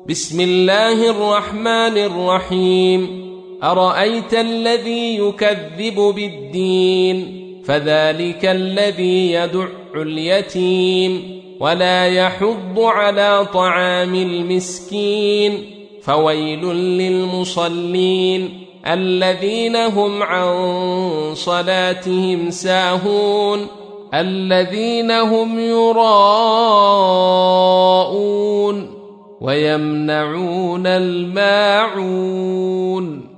بسم الله الرحمن الرحيم أرأيت الذي يكذب بالدين فذلك الذي يدع اليتيم ولا يحض على طعام المسكين فويل للمصلين الذين هم عن صلاتهم ساهون الذين هم يراءون ويمنعون الماعون